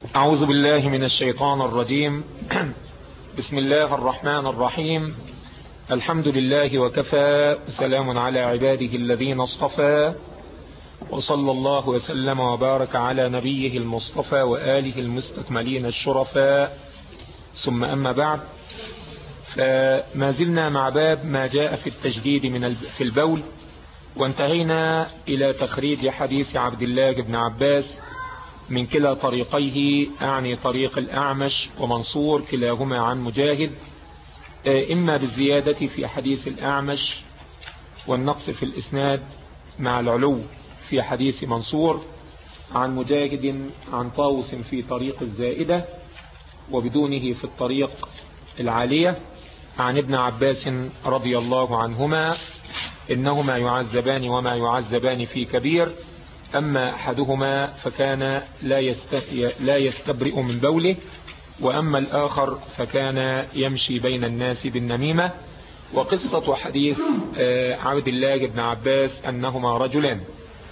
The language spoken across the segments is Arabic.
أعوذ بالله من الشيطان الرجيم. بسم الله الرحمن الرحيم. الحمد لله وكفى، سلام على عباده الذين اصطفى، وصلى الله وسلم وبارك على نبيه المصطفى وآله المستكملين الشرفاء، ثم أما بعد، فما زلنا مع باب ما جاء في التجديد في البول، وانتهينا إلى تخريج حديث عبد الله بن عباس من كلا طريقيه، أعني طريق الأعمش ومنصور كلاهما عن مجاهد، إما بالزيادة في حديث الأعمش والنقص في الإسناد مع العلو في حديث منصور، عن مجاهد عن طاووس في طريق الزائدة وبدونه في الطريق العالية، عن ابن عباس رضي الله عنهما إنهما يعذبان وما يعذبان في كبير، أما أحدهما فكان لا يستبرئ من بوله، وأما الآخر فكان يمشي بين الناس بالنميمة. وقصة حديث عبد الله بن عباس أنهما رجلان،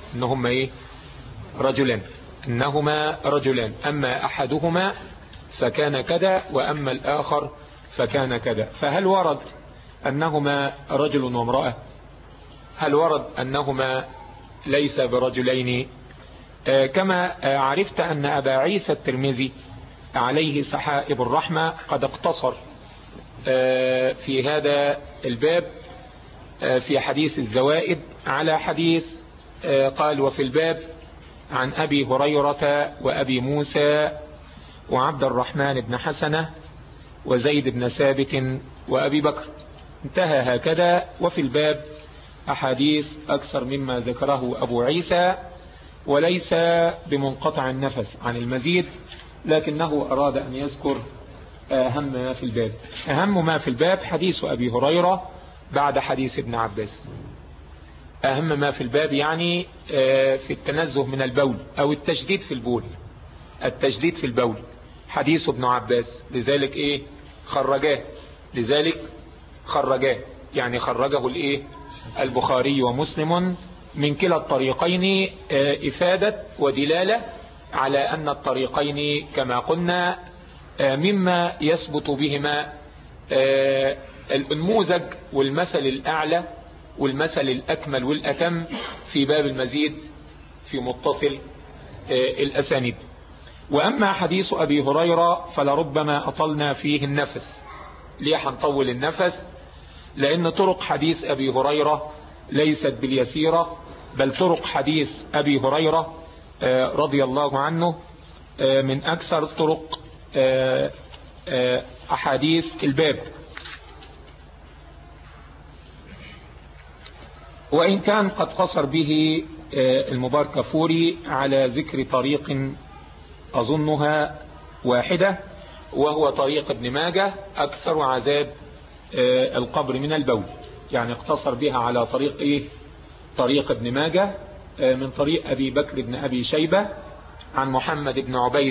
أنهما رجلان، أما أحدهما فكان كذا وأما الآخر فكان كذا. فهل ورد أنهما رجل وامرأة؟ هل ورد أنهما ليس برجلين؟ كما عرفت أن أبا عيسى الترمذي عليه سحائب الرحمة قد اقتصر في هذا الباب في حديث الزوائد على حديث قال: وفي الباب عن أبي هريرة وأبي موسى وعبد الرحمن بن حسنة وزيد بن ثابت وأبي بكر، انتهى هكذا. وفي الباب أحاديث أكثر مما ذكره أبو عيسى، وليس بمنقطع النفس عن المزيد، لكنه أراد أن يذكر أهم ما في الباب. أهم ما في الباب حديث أبي هريرة بعد حديث ابن عباس. أهم ما في الباب يعني في التنزه من البول أو التجديد في البول، التجديد في البول حديث ابن عباس، لذلك خرجاه يعني خرجه البخاري ومسلم من كلا الطريقين، إفادة ودلالة على أن الطريقين كما قلنا مما يثبت بهما النموذج والمثل الأعلى والمثل الأكمل والأتم في باب المزيد في متصل الأسانيد. وأما حديث أبي هريرة فلربما أطلنا فيه النفس. ليه هنطول النفس؟ لأن طرق حديث أبي هريرة ليست باليسيرة، بل طرق حديث أبي هريرة رضي الله عنه من أكثر طرق أحاديث الباب، وإن كان قد قصر به المباركفوري على ذكر طريق أظنها واحدة، وهو طريق ابن ماجه أكثر عذاب القبر من البول، يعني اقتصر بها على طريق ابن ماجه من طريق أبي بكر بن أبي شيبة عن محمد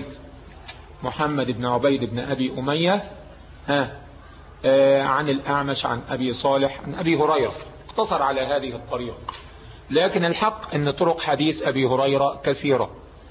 بن عبيد بن أبي أمية عن الأعمش عن أبي صالح عن أبي هريرة، اقتصر على هذه الطريق. لكن الحق أن طرق حديث أبي هريرة كثيرة،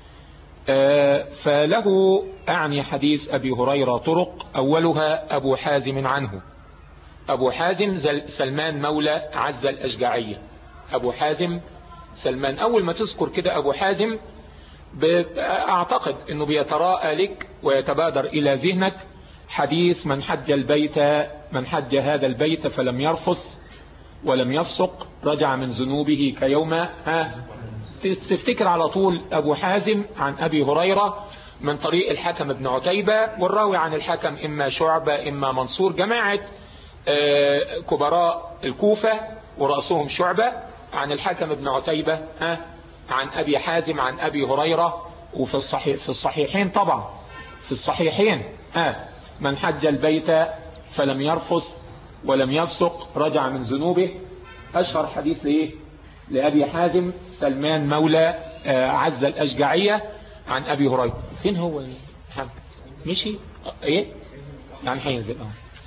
فله أعني حديث أبي هريرة طرق، أولها أبو حازم عنه. أبو حازم سلمان مولى عز الأشجعية. أبو حازم سلمان، أول ما تذكر كده أبو حازم أعتقد أنه بيتراءى لك ويتبادر إلى ذهنك حديث من حج هذا البيت فلم يرفث ولم يفسق رجع من ذنوبه كيوم تفتكر على طول أبو حازم عن أبي هريرة من طريق الحكم بن عتيبة، والراوي عن الحكم إما شعبة إما منصور، جماعة كبراء الكوفة ورأسهم شعبة، عن الحكم بن عتيبة عن أبي حازم عن أبي هريرة. وفي الصحيحين طبعا، في الصحيحين من حج البيت فلم يرفث ولم يفسق رجع من ذنوبه. أشهر حديث لأبي حازم سلمان مولى عز الأشجعية عن أبي هريرة. فين هو محمد؟ مشي يعني هينزل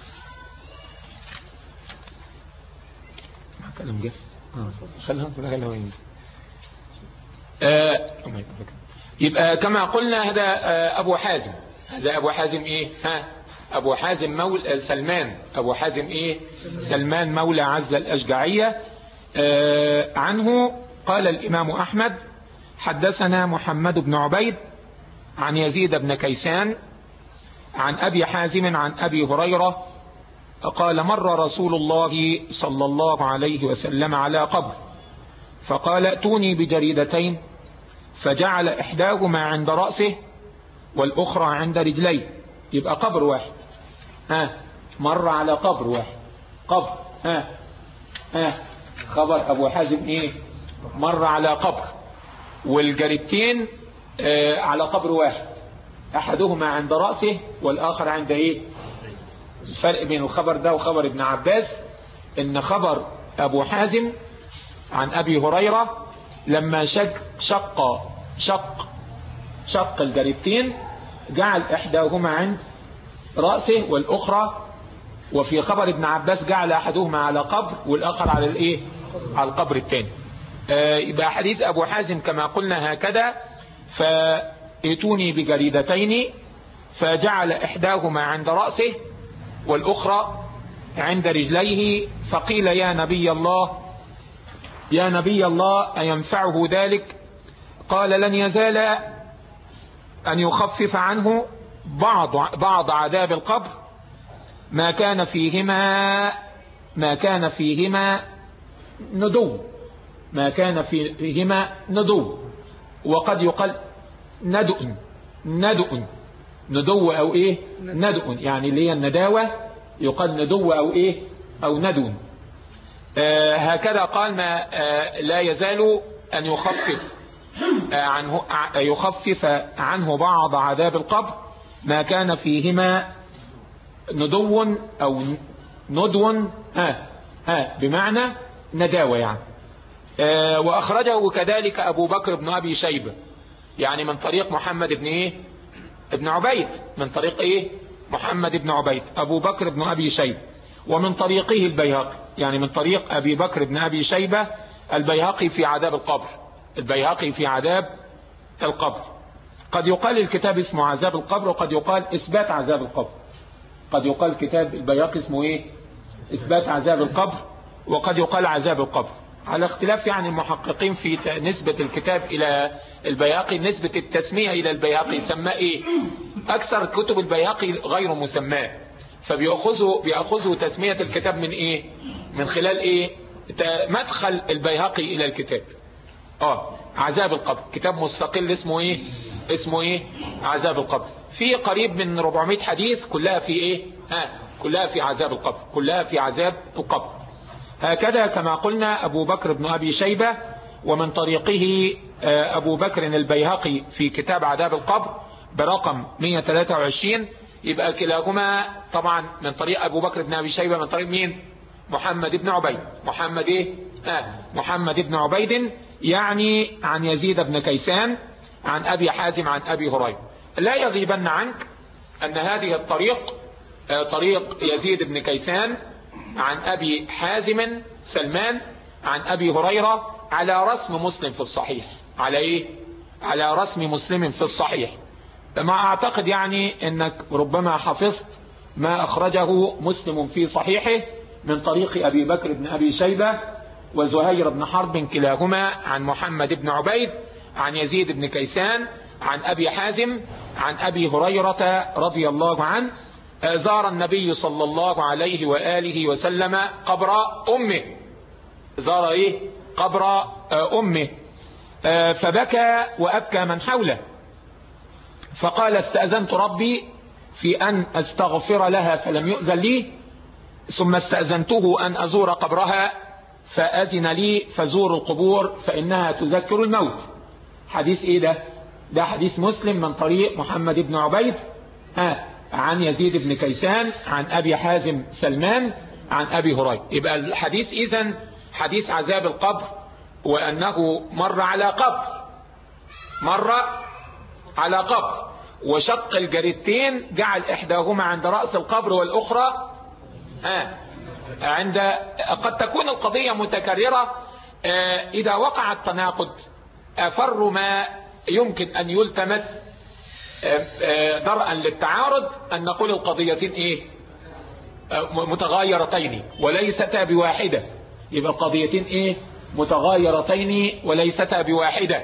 كلام جه خلها وين يبقى كما قلنا هذا أبو حازم. هذا أبو حازم إيه؟ أبو حازم مولى سلمان. أبو حازم إيه؟ سلمان مولى عزة الأشجعية. عنه قال الإمام أحمد: حدثنا محمد بن عبيد عن يزيد بن كيسان عن أبي حازم عن أبي هريرة قال: مر رسول الله صلى الله عليه وسلم على قبر فقال: ائتوني بجريدتين، فجعل إحداهما عند رأسه والأخرى عند رجليه. يبقى قبر واحد. مر على قبر واحد. قبر. خبر أبو حازم إيه؟ مر على قبر، والجريدتين على قبر واحد، أحدهما عند رأسه والآخر عند إيه؟ الفرق بين الخبر ده وخبر ابن عباس إن خبر أبو حازم عن أبي هريرة لما شق الجريدتين جعل إحداهما عند رأسه والأخرى، وفي خبر ابن عباس جعل أحدهما على قبر والآخر على الإيه؟ على القبر الثاني. يبقى حديث أبو حازم كما قلنا هكذا: فائتوني بجريدتين، فجعل إحداهما عند رأسه والأخرى عند رجليه، فقيل: يا نبي الله أينفعه ذلك؟ قال: لن يزال أن يخفف عنه بعض عذاب القبر ما كان فيهما ندو، وقد يقال ندو أو إيه؟ ندو، يعني اللي هي النداوة، يقال ندو أو إيه؟ أو ندو. هكذا قال: ما لا يزال أن يخفف عنه بعض عذاب القبر ما كان فيهما ندو أو ندو، بمعنى نداوة يعني. وأخرجه كذلك أبو بكر بن أبي شيبة، يعني من طريق محمد بن إيه؟ ابن عبيد، من طريق إيه؟ محمد بن عبيد أبو بكر بن أبي شيبة، ومن طريقه البيهقي، يعني من طريق أبي بكر بن أبي شيبة البيهقي في عذاب القبر. البيهقي في عذاب القبر. قد يقال الكتاب اسمه عذاب القبر، وقد يقال إثبات عذاب القبر. قد يقال كتاب البيهقي اسمه إيه؟ إثبات عذاب القبر، وقد يقال عذاب القبر، على اختلاف يعني المحققين في نسبة الكتاب إلى البيهقي. نسبة التسمية إلى البيهقي يسمى إيه؟ أكثر كتب البيهقي غير مسماه، فبيأخذوا تسمية الكتاب من إيه؟ من خلال إيه؟ مدخل البيهقي إلى الكتاب. عذاب القبر، كتاب مستقل اسمه إيه؟ اسمه إيه؟ عذاب القبر. في قريب من 400 حديث كلها في إيه؟ كلها في عذاب القبر، كلها في عذاب القبر. هكذا كما قلنا أبو بكر بن أبي شيبة، ومن طريقه أبو بكر البيهقي في كتاب عذاب القبر برقم 123. يبقى كلاهما طبعا من طريق أبو بكر بن أبي شيبة، من طريق مين؟ محمد بن عبيد. محمد إيه؟ محمد بن عبيد، يعني عن يزيد بن كيسان عن أبي حازم عن أبي هريرة. لا يغيبن عنك أن هذه الطريق طريق يزيد بن كيسان عن أبي حازم سلمان عن أبي هريرة على رسم مسلم في الصحيح. على إيه؟ على رسم مسلم في الصحيح. ما أعتقد يعني أنك ربما حفظت ما أخرجه مسلم في صحيحه من طريق أبي بكر بن أبي شيبة وزهير بن حرب كلاهما عن محمد بن عبيد عن يزيد بن كيسان عن أبي حازم عن أبي هريرة رضي الله عنه: زار النبي صلى الله عليه وآله وسلم قبر أمه. زار إيه؟ قبر أمه، فبكى وأبكى من حوله، فقال: استأذنت ربي في أن أستغفر لها فلم يؤذن لي، ثم استأذنته أن أزور قبرها فأذن لي، فزور القبور فإنها تذكر الموت. حديث إيه ده؟ ده حديث مسلم من طريق محمد بن عبيد عن يزيد بن كيسان عن أبي حازم سلمان عن أبي هريرة. يبقى الحديث إذن حديث عذاب القبر، وأنه مر على قبر، مر على قبر، وشق الجريدتين جعل إحداهما عند رأس القبر والأخرى عند. قد تكون القضية متكررة إذا وقع التناقض. أفر ما يمكن أن يلتمس درءا للتعارض أن نقول القضيتين إيه؟ متغايرتين وليستا بواحدة. يبقى القضيتين إيه؟ متغايرتين وليستا بواحدة.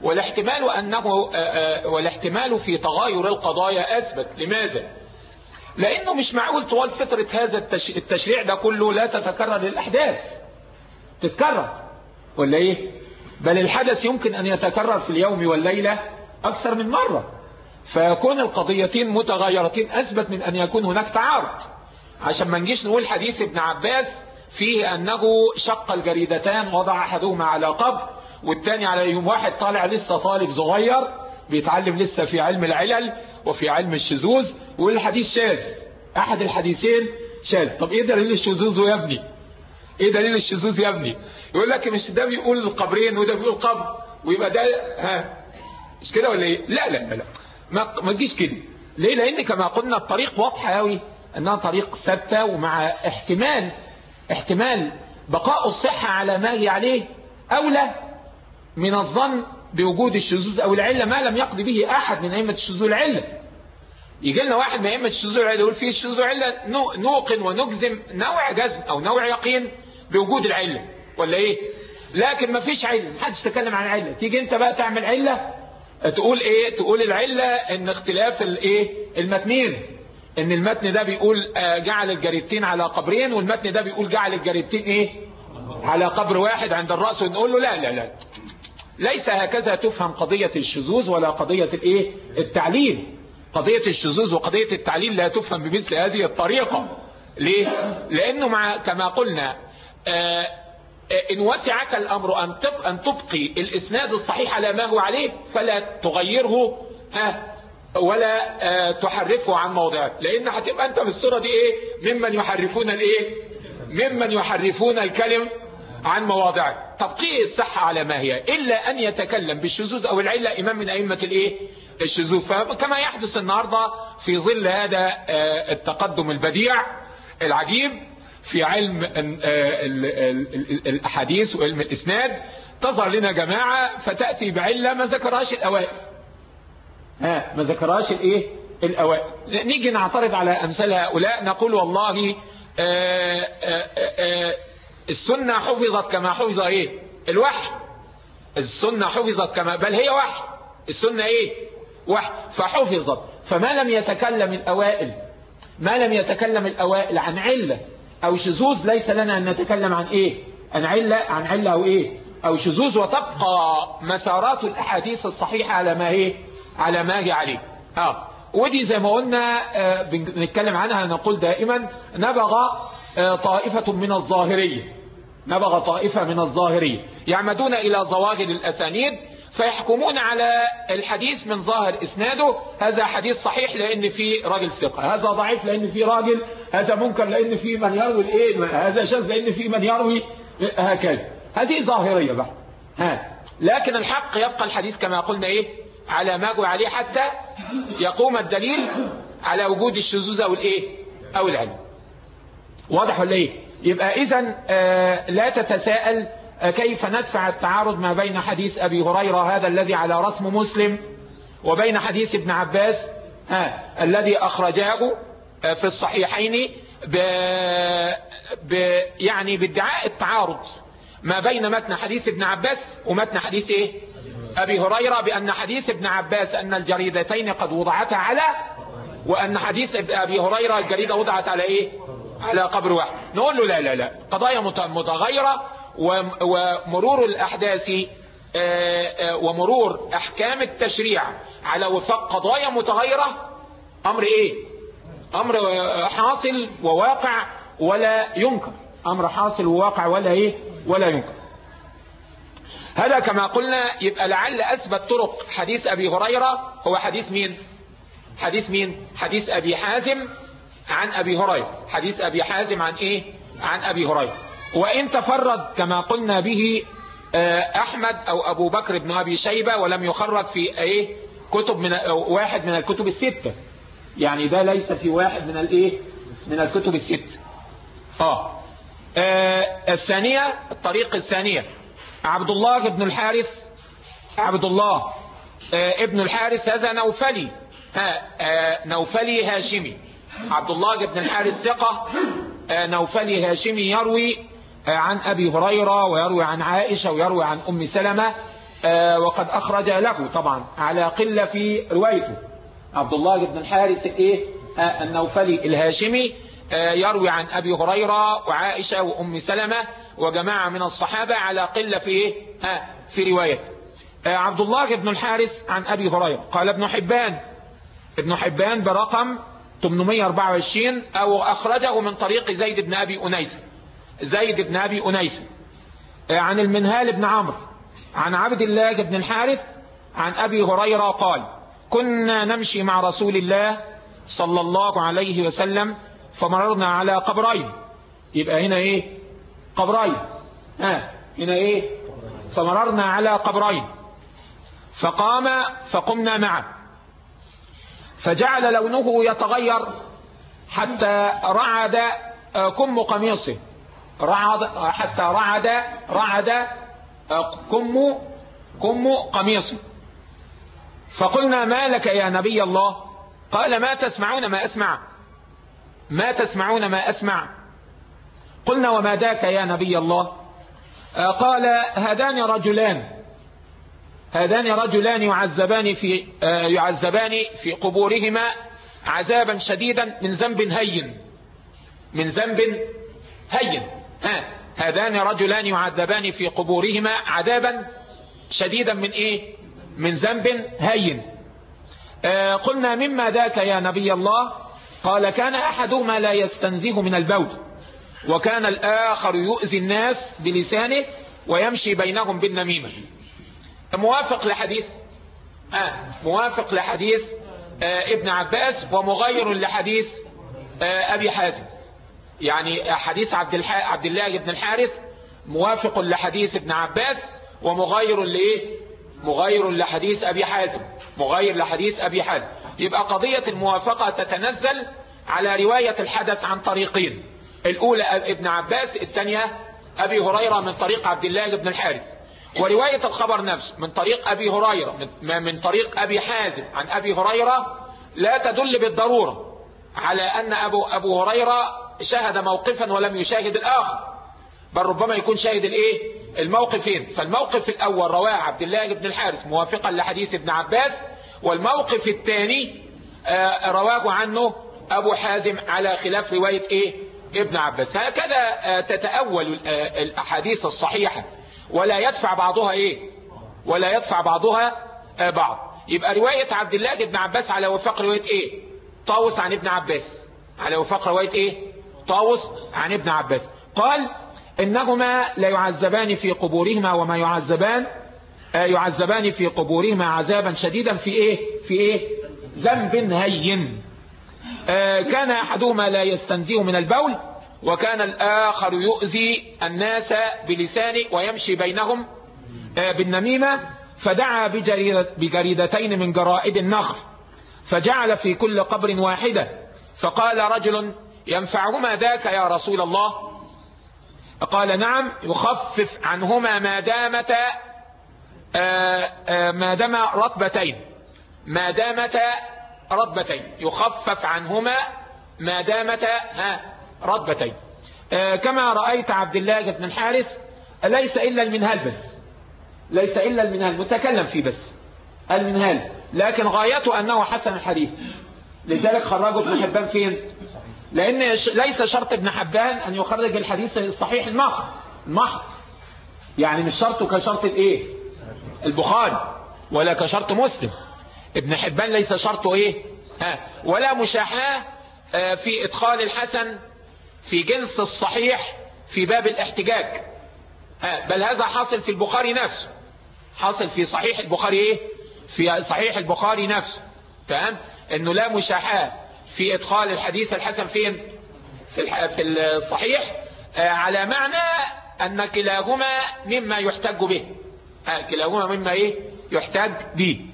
والاحتمال في تغاير القضايا أثبت. لماذا؟ لأنه مش معقول طوال فترة هذا التشريع ده كله لا تتكرر الأحداث. تتكرر ولا إيه؟ بل الحدث يمكن أن يتكرر في اليوم والليلة أكثر من مرة، فيكون القضيتين متغايرتين أثبت من أن يكون هناك تعارض. عشان ما نجيش نقول حديث ابن عباس فيه أنه شق الجريدتان وضع أحدهما على قبر والثاني على يوم واحد طالع لسه طالب صغير بيتعلم لسه في علم العلل وفي علم الشذوذ والحديث شاذ، أحد الحديثين شاذ. طب إيه دليل الشذوذ يا ابني؟ إيه دليل الشذوذ يا ابني؟ يقول لك مش ده بيقول القبرين وده بيقول قبر ويبقى ده مش كده ولا إيه؟ لا لا لا ما تجيش كده. ليه؟ لأن كما قلنا الطريق واضحة قوي أنها طريق ثابتة، ومع احتمال بقاء الصحة على ما هي عليه أولى من الظن بوجود الشذوذ أو العلة ما لم يقضي به أحد من أئمة الشذوذ العلة. يجي لنا واحد من أئمة الشذوذ العلة يقول فيه الشذوذ العلة، نوقن ونجزم نوع جزم أو نوع يقين بوجود العلة ولا إيه؟ لكن ما فيش علة، محدش تكلم عن علة. تيجي أنت بقى تعمل علة تقول إيه؟ تقول العلة إن اختلاف الإيه؟ المتنين، إن المتن ده بيقول جعل الجريدتين على قبرين والمتن ده بيقول جعل الجريدتين إيه؟ على قبر واحد عند الرأس. ونقول له لا لا لا، ليس هكذا تفهم قضية الشذوذ ولا قضية الإيه؟ التعليل. قضية الشذوذ وقضية التعليل لا تفهم بمثل هذه الطريقة. ليه؟ لأنه كما قلنا إن وسعك الأمر أن تبقي الإسناد الصحيح على ما هو عليه فلا تغيره ولا تحرفه عن موضعه، لأن هتبقى أنت بالصورة دي إيه؟ ممن يحرفون الإيه؟ ممن يحرفون الكلم عن مواضعه. تبقي الصحة على ما هي إلا أن يتكلم بالشذوذ أو العلة إمام من أئمة الإيه؟ الشذوذ. فكما يحدث النهاردة في ظل هذا التقدم البديع العجيب في علم الأحاديث وعلم الإسناد، تظهر لنا جماعة فتأتي بعلة ما ذكرهاش الأوائل، ما ذكرهاش الإيه؟ الأوائل. نيجي نعترض على أمثال هؤلاء نقول والله السنة حفظت كما حفظ إيه؟ الوحي. السنة حفظت كما، بل هي وحي. السنة إيه؟ وحي. فحفظت. فما لم يتكلم الأوائل عن علة أو شذوذ ليس لنا أن نتكلم عن إيه؟ عن علة أو إيه؟ أو شذوذ، وتبقى مسارات الأحاديث الصحيحة على ما هي عليه. ودي زي ما قلنا بنتكلم عنها، نقول دائما نبغ طائفة من الظاهرية يعمدون إلى ظواهر الأسانيد فيحكمون على الحديث من ظاهر إسناده. هذا حديث صحيح لأن فيه راجل ثقة، هذا ضعيف لأن فيه راجل، هذا منكر لأن فيه من يروي الإيه، هذا شاذ لأن فيه من يروي، هكذا. هذه ظاهرية بقى. لكن الحق يبقى الحديث كما قلنا إيه؟ على ما هو عليه حتى يقوم الدليل على وجود الشذوذ أو الإيه؟ أو العلم. واضح ولا إيه؟ يبقى إذن لا تتساءل كيف ندفع التعارض ما بين حديث أبي هريرة هذا الذي على رسم مسلم وبين حديث ابن عباس الذي أخرجاه في الصحيحين يعني بادعاء التعارض ما بين متن حديث ابن عباس ومتن حديث إيه؟ أبي هريرة، بأن حديث ابن عباس أن الجريدتين قد وضعتا على، وأن حديث أبي هريرة الجريدة وضعت على إيه؟ على قبر واحد. نقول له لا لا لا، قضايا متغيرة، ومرور الأحداث ومرور أحكام التشريع على وفق قضايا متغيرة أمر إيه؟ أمر حاصل وواقع ولا ينكر. أمر حاصل وواقع ولا إيه؟ ولا ينكر. هذا كما قلنا. يبقى لعل أثبت طرق حديث أبي هريرة هو حديث مين؟ حديث أبي حازم عن أبي هريرة. حديث أبي حازم عن إيه؟ عن أبي هريرة. وإن تفرد كما قلنا به أحمد أو أبو بكر بن أبي شيبة ولم يخرج في إيه؟ كتب من واحد من الكتب الستة، يعني ده ليس في واحد من الإيه؟ من الكتب الستة. الثانية، الطريق الثانية، عبد الله ابن الحارث هذا نوفلي، نوفلي هاشمي. عبد الله بن الحارث ثقة، نوفلي هاشمي، يروي عن أبي هريرة ويروي عن عائشة ويروي عن أم سلمة، وقد أخرج له طبعا على قلة في روايته. عبد الله بن الحارث النوفلي الهاشمي يروي عن أبي هريرة وعائشة وأم سلمة وجماعة من الصحابة على قلة في روايته. عبد الله بن الحارث عن أبي هريرة قال ابن حبان برقم 824 أو أخرجه من طريق زيد بن أبي أنيس عن المنهال بن عمرو عن عبد الله بن الحارث عن أبي هريرة قال كنا نمشي مع رسول الله صلى الله عليه وسلم فمررنا على قبرين. يبقى هنا قبرين، هنا فمررنا على قبرين فقام فقمنا معه فجعل لونه يتغير حتى رعد كم قميصه، حتى رعد كم قميصه. فقلنا ما لك يا نبي الله؟ قال ما تسمعون ما أسمع. قلنا وما ذاك يا نبي الله؟ قال هذان رجلان يعذبان في قبورهما عذابا شديدا من ذنب هين. هذان رجلان يعذبان في قبورهما عذابا شديدا من ذنب هين. قلنا مما ذاك يا نبي الله؟ قال كان أحدهما لا يستنزه من البول وكان الآخر يؤذي الناس بلسانه ويمشي بينهم بالنميمة. موافق لحديث ابن عباس ومغير لحديث أبي حازم. يعني حديث عبد الله بن الحارث موافق لحديث ابن عباس ومغير مغير لحديث أبي حازم. يبقى قضية الموافقة تتنزل على رواية الحدث عن طريقين، الأولى ابن عباس، الثانية أبي هريرة من طريق عبد الله بن الحارث. ورواية الخبر نفسه من طريق أبي هريرة من طريق أبي حازم عن أبي هريرة لا تدل بالضرورة على أن أبو هريرة شاهد موقفا ولم يشاهد الآخر، بل ربما يكون شاهد الموقفين. فالموقف الأول رواه عبد الله بن الحارث موافقا لحديث ابن عباس، والموقف الثاني رواه عنه أبو حازم على خلاف رواية ابن عباس. هكذا تتأول الأحاديث الصحيحة ولا يدفع بعضها بعض. يبقى رواية عبد الله بن عباس على وفاق رواية طاووس عن ابن عباس، على وفاق رواية طاووس عن ابن عباس. قال إنهما لا يعذبان في قبورهما وما يعذبان في قبورهما عذابا شديدا في ذنب هين. كان أحدهما لا يستنزه من البول وكان الآخر يؤذي الناس بلسانه ويمشي بينهم بالنميمة. فدعا بجريدتين من جرائد النخل فجعل في كل قبر واحدة. فقال رجل ينفعهما ذاك يا رسول الله؟ قال نعم، يخفف عنهما ما دام رطبتين، يخفف عنهما ما دامتا رطبتين. كما رأيت عبد الله بن الحارث ليس إلا المنهال متكلم فيه بس المنهال، لكن غايته أنه حسن الحديث، لذلك خرجه ابن حبان فين؟ لأن ليس شرط ابن حبان أن يخرج الحديث الصحيح المحض، يعني مش شرطه كشرط البخاري ولا كشرط مسلم. ابن حبان ليس شرطه ولا مشاحاه في إدخال الحسن في جنس الصحيح في باب الاحتجاج، بل هذا حاصل في البخاري نفسه، حاصل في صحيح البخاري في صحيح البخاري نفسه. تمام؟ انه لا مشاحاه في ادخال الحديث الحسن فين؟ في الصحيح، على معنى ان كلاهما مما يحتج به، كلاهما مما يحتج به.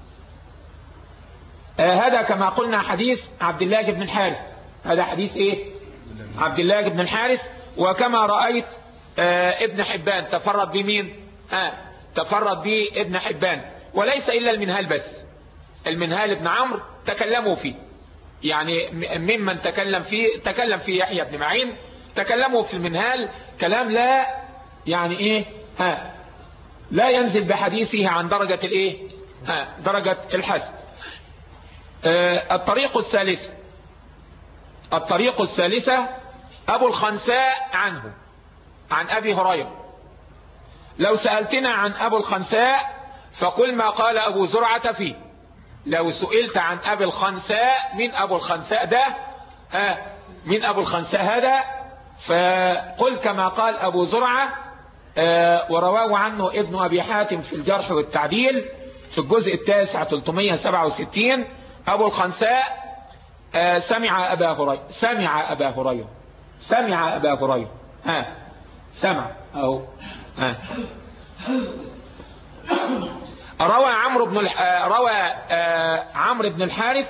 هذا كما قلنا حديث عبد الله بن الحارث، هذا حديث عبد الله بن الحارث. وكما رأيت ابن حبان تفرد بمين؟ تفرد به ابن حبان وليس إلا المنهال بس. المنهال بن عمرو تكلموا فيه، يعني ممن تكلم فيه يحيى بن معين، تكلموا في المنهال كلام لا يعني ايه لا ينزل بحديثه عن درجة الايه درجة الحسن. الطريق الثالثة أبو الخنساء عنه عن أبي هريرة. لو سألتنا عن أبو الخنساء فقل ما قال أبو زرعة فيه. لو سئلت عن أبي الخنساء، من أبو الخنساء ده من أبو الخنساء هذا، فقل كما قال أبو زرعة ورواه عنه ابن أبي حاتم في الجرح والتعديل في الجزء 9 367. أبو الخنساء سمع أبا هريرة سمع أو روى عمرو بن الحارث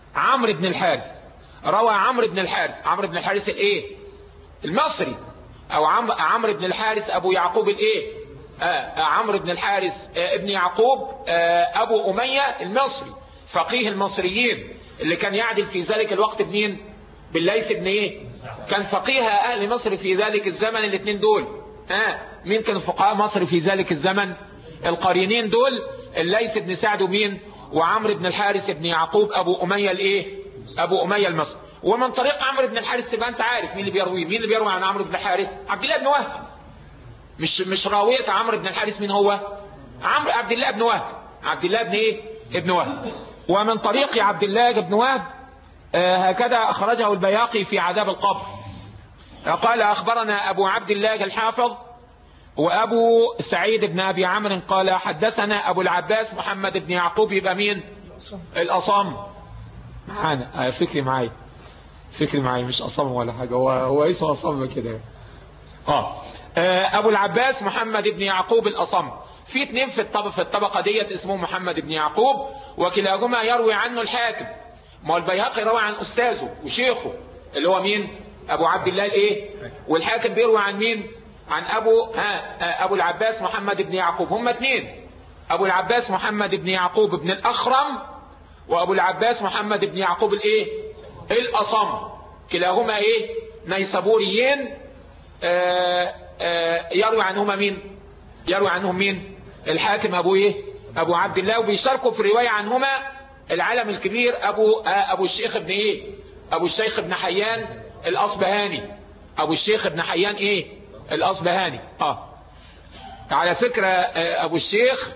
عمرو بن الحارث الايه المصري، او عمرو بن الحارث ابو يعقوب الايه عمرو بن الحارث ابن يعقوب ابو امية المصري، فقيه المصريين اللي كان يعدل في ذلك الوقت بمين؟ بالليث بن ايه؟ كان فقيه اهل مصر في ذلك الزمن الاثنين دول. مين كانوا فقهاء مصر في ذلك الزمن؟ القرينين دول، الليث بن سعد ومين؟ وعمرو بن الحارث بن يعقوب ابو امية الايه؟ ابو امية المصري. ومن طريق عمرو بن الحارث تبقى انت عارف مين اللي بيروي عن عمرو بن الحارث؟ عبد الله بن وهب. مش راوية عمرو بن الحارث مين هو؟ عبد الله بن وهب. عبد الله بن ايه؟ ابن وهب. ومن طريق عبد الله بن وهب هكذا اخرجه البياقي في عذاب القبر. قال اخبرنا ابو عبد الله الحافظ وابو سعيد بن ابي عمرو قال حدثنا ابو العباس محمد بن يعقوب. يبقى مين؟ الاصم معانا. فكري معاي مش اصم ولا حاجه، هو اسمه اصم كده. ابو العباس محمد بن يعقوب الاصم. في اثنين في الطبقه ديت اسمهم محمد بن يعقوب، وكلاهما يروي عنه الحاكم. ما هو البيهقي روى عن استاذه وشيخه اللي هو مين؟ ابو عبد الله الايه؟ والحاكم بيروي عن مين؟ عن ابو العباس محمد بن يعقوب. هم اثنين، ابو العباس محمد بن يعقوب بن الاخرم، وابو العباس محمد بن يعقوب الايه؟ الاصم. كلاهما ايه؟ نيسابوريين. يروي عنهم مين؟ الحاكم ابو ايه؟ ابو عبد الله. وبيشاركوا في الروايه عنهما العالم الكبير ابو الشيخ ابن ايه؟ ابو الشيخ ابن حيان الاصبهاني. ابو الشيخ ابن حيان ايه؟ الاصبهاني. على فكرة ابو الشيخ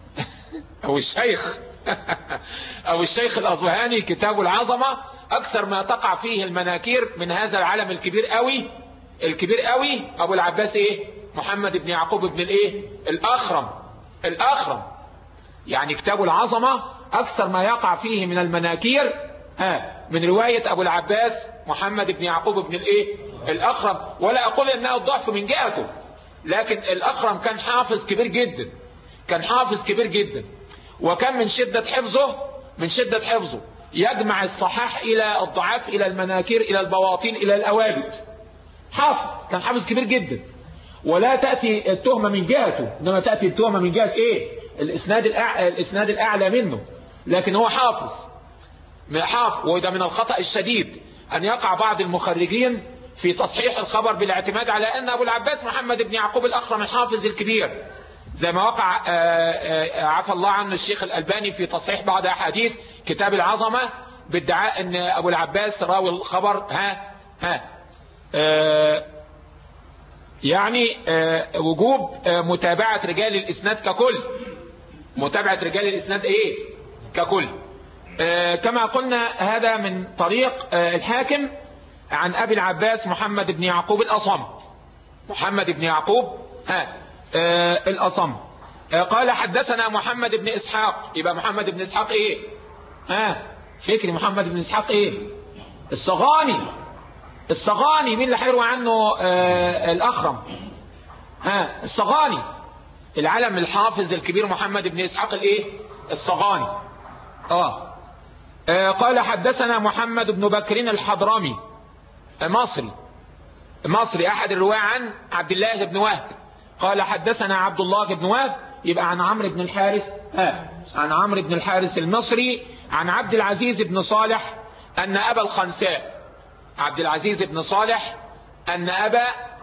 ابو الشيخ الاصبهاني كتاب العظمة اكثر ما تقع فيه المناكير من هذا العالم الكبير قوي ابو العباس ايه؟ محمد بن يعقوب بن الايه؟ الاخرم. يعني كتاب العظمة اكثر ما يقع فيه من المناكير من رواية ابو العباس محمد بن يعقوب بن الايه؟ الاخرم. ولا اقول انه الضعف من جهته، لكن الاخرم كان حافظ كبير جدا، وكان من شدة حفظه يجمع الصحاح الى الضعاف الى المناكير الى البواطين الى الاوابد. كان حافظ كبير جدا، ولا تأتي التهمة من جهته، انما تأتي التهمة من جهة ايه؟ الاسناد الاعلى منه. لكن هو حافظ. وده من الخطأ الشديد ان يقع بعض المخرجين في تصحيح الخبر بالاعتماد على ان ابو العباس محمد بن يعقوب الاخرم الحافظ الكبير، زي ما وقع عفى الله عنه الشيخ الألباني في تصحيح بعض احاديث كتاب العظمة بادعاء ان ابو العباس راوي الخبر يعني وجوب متابعة رجال الاسناد ككل. كما قلنا هذا من طريق الحاكم عن ابي العباس محمد بن يعقوب الاصم. الاصم قال حدثنا محمد بن اسحاق. يبقى محمد بن اسحاق ايه؟ فكري محمد بن اسحاق ايه؟ الصغاني. مين اللي هيروي عنه الاخرم؟ الصغاني، العلم الحافظ الكبير محمد بن اسحاق الايه؟ الصغاني. قال حدثنا محمد بن بكر الحضرمي مصري احد الرواة عن عبد الله بن وهب. قال حدثنا عبد الله بن وهب يبقى عن عمرو بن الحارث عن عمرو بن الحارث المصري عن عبد العزيز بن صالح أن أبا الخنساء، عبد العزيز بن صالح أن أبا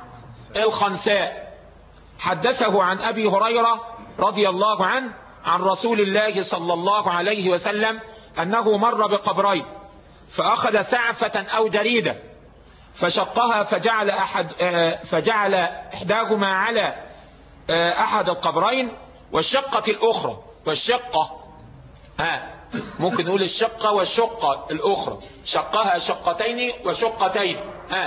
الخنساء حدثه عن أبي هريرة رضي الله عنه عن رسول الله صلى الله عليه وسلم أنه مر بقبرين فأخذ سعفة أو جريدة فشقها فجعل إحداهما على أحد القبرين والشقة الأخرى، والشقة ممكن نقول الشقة والشقة الأخرى، شقها شقتين وشقتين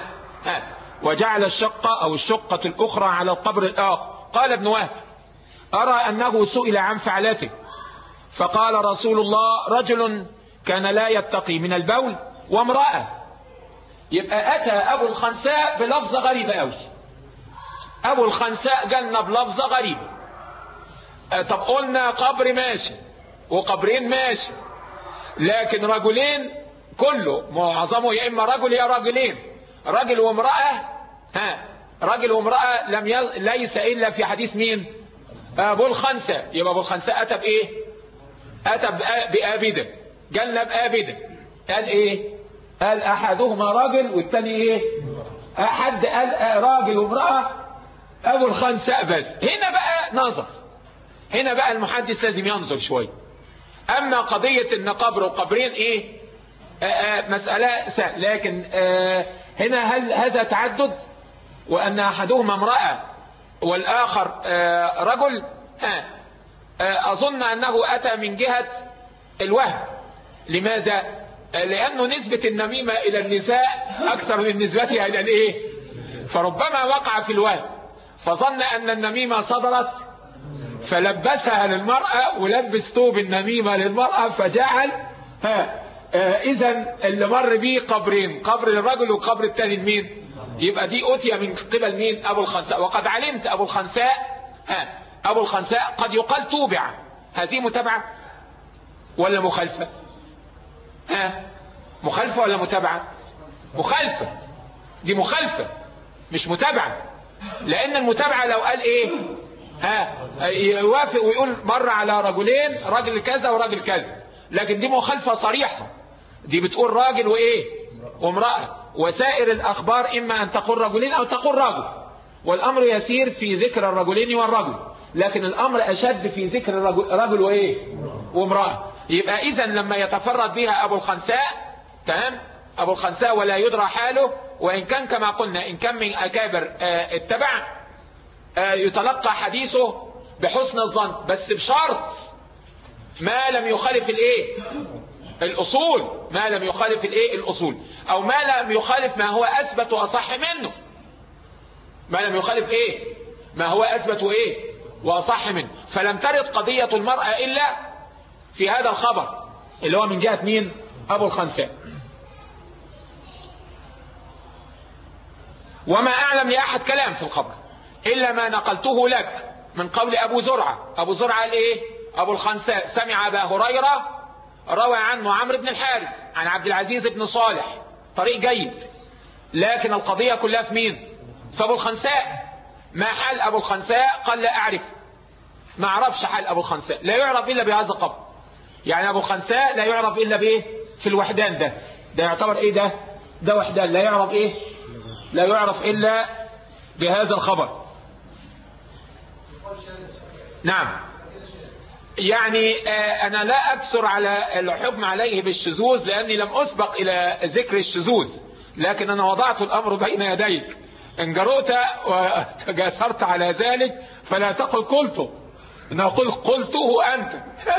وجعل الشقة أو الشقة الأخرى على القبر الآخر. قال ابن وهب أرى أنه سئل عن فعلته فقال رسول الله رجل كان لا يتقي من البول وامرأة. يبقى أتى أبو الخنساء بلفظة غريبة أوي. أبو الخنساء جالنا بلفظة غريبة. طب قلنا قبر ماشي وقبرين ماشي، لكن رجلين كله معظمه يا إما رجل يا رجلين، رجل وامرأة رجل وامرأة ليس إلا في حديث مين؟ أبو الخنساء. يبقى أبو الخنساء أتى بإيه؟ أتى بآبدة، جالنا بآبدة. قال إيه؟ قال أحدهما راجل والتاني إيه؟ أحد قال راجل وامرأة أبو الخنساء بس. هنا بقى نظر، هنا بقى المحدث لازم ينظر شوي. أما قضية إن قبر وقبرين إيه؟ مسألة سهل، لكن هنا هل هذا تعدد وأن أحدهما امرأة والآخر رجل؟ أظن أنه أتى من جهة الوهم. لماذا؟ لأنه نسبة النميمة إلى النساء أكثر من نسبتها إلى الإيه؟ فربما وقع في الوهم فظن أن النميمة صدرت فلبسها للمرأة ولبس ثوب النميمة للمرأة فجعل إذن اللي مر بيه قبرين، قبر للرجل وقبر الثاني لمين؟ يبقى دي أتي من قبل مين؟ أبو الخنساء. وقد علمت أبو الخنساء أبو الخنساء قد يقال توبع. هذه متابعة ولا مخالفة؟ مخالفة ولا متابعة؟ مخالفة. دي مخالفة مش متابعة، لأن المتابعة لو قال إيه يوافق ويقول مر على رجلين، راجل كذا وراجل كذا، لكن دي مخالفة صريحة. دي بتقول راجل وإيه وامرأة. وسائر الأخبار إما أن تقول رجلين أو تقول رجل، والأمر يسير في ذكر الرجلين والرجل، لكن الأمر أشد في ذكر الرجل وإيه وامرأة. يبقى إذن لما يتفرد بها أبو الخنساء تمام أبو الخنساء ولا يدرى حاله، وإن كان كما قلنا إن كان من أكابر التبع يتلقى حديثه بحسن الظن، بس بشرط ما لم يخالف الإيه الأصول، ما لم يخالف الإيه الأصول، أو ما لم يخالف ما هو أثبت وأصح منه، ما لم يخالف إيه ما هو أثبت وإيه وأصح منه. فلم ترد قضية المرأة إلا في هذا الخبر اللي هو من جهة مين؟ أبو الخنساء. وما أعلم لأحد كلام في الخبر إلا ما نقلته لك من قول أبو زرعة. أبو زرعة قال إيه؟ أبو الخنساء سمع أبا هريرة روى عنه عمرو بن الحارث عن عبد العزيز بن صالح، طريق جيد، لكن القضية كلها في مين؟ في أبو الخنساء. ما حال أبو الخنساء؟ قال لا أعرف، ما أعرفش حال أبو الخنساء، لا يعرف إلا بهذا القبر. يعني أبو الخنساء لا يعرف إلا بإيه؟ في الوحدان. ده يعتبر إيه؟ ده وحدان، لا يعرف إيه؟ لا يعرف إلا بهذا الخبر. نعم. يعني أنا لا أكثر على الحكم عليه بالشذوذ لأني لم أسبق إلى ذكر الشذوذ، لكن أنا وضعت الأمر بين يديك، إن جرؤت وتجاسرت على ذلك فلا تقل قلته، نقول قلته أنت.